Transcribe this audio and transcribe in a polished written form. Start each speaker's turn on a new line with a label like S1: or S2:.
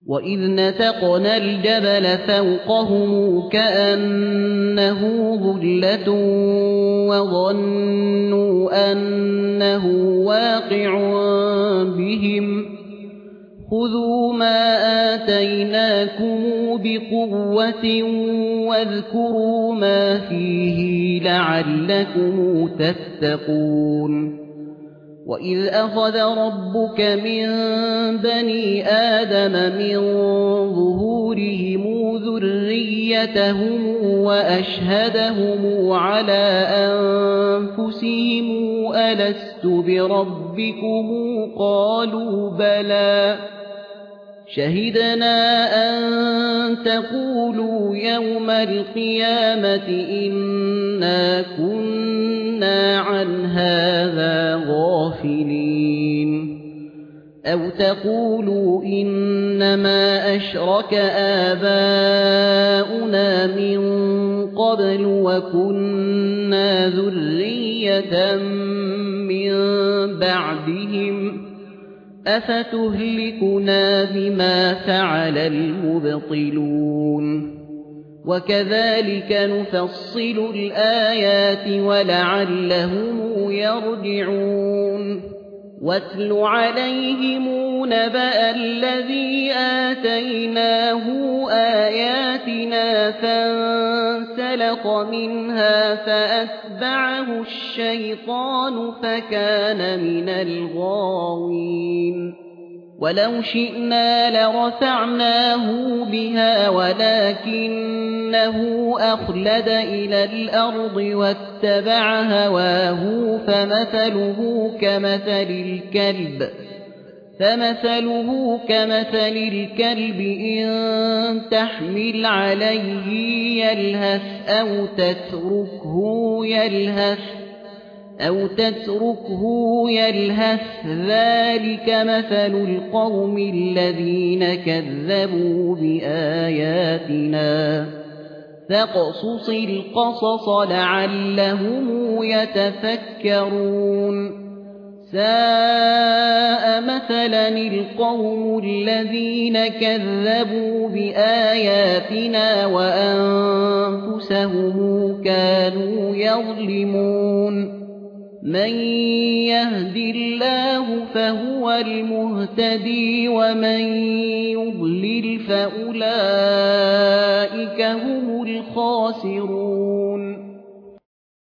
S1: وإذ نتقنا الجبل فوقهم كأنه ظلة وظنوا أنه واقع بهم خذوا ما آتيناكم بقوة واذكروا ما فيه لعلكم تتقون وإذ أخذ ربك من بني آدم من ظهورهم ذريتهم وأشهدهم على أنفسهم ألست بربكم قالوا بلى شهدنا أن تقولوا يوم القيامة إنا كنا عن هذا غافلين أو تقولوا إنما أشرك آباؤنا من قبل وكنا ذرية من بعدهم أفتهلكنا بما فعل المبطلون وكذلك نفصل الآيات ولعلهم يرجعون واتل عليهم نبأ الذي آتيناه آياتنا فانسلخ منها فأتبعه الشيطان فكان من الغاوين ولو شئنا لرفعناه بها ولكنه أخلد إلى الأرض واتبع هواه فمثله كمثل الكلب إن تحمل عليه يلهث أو تتركه يلهث ذلك مثل القوم الذين كذبوا بآياتنا فاقصص القصص لعلهم يتفكرون ساء مثلا القوم الذين كذبوا بآياتنا وأنفسهم كانوا يظلمون من يهد الله فهو المهتدي ومن يضلل فأولئك هم الخاسرون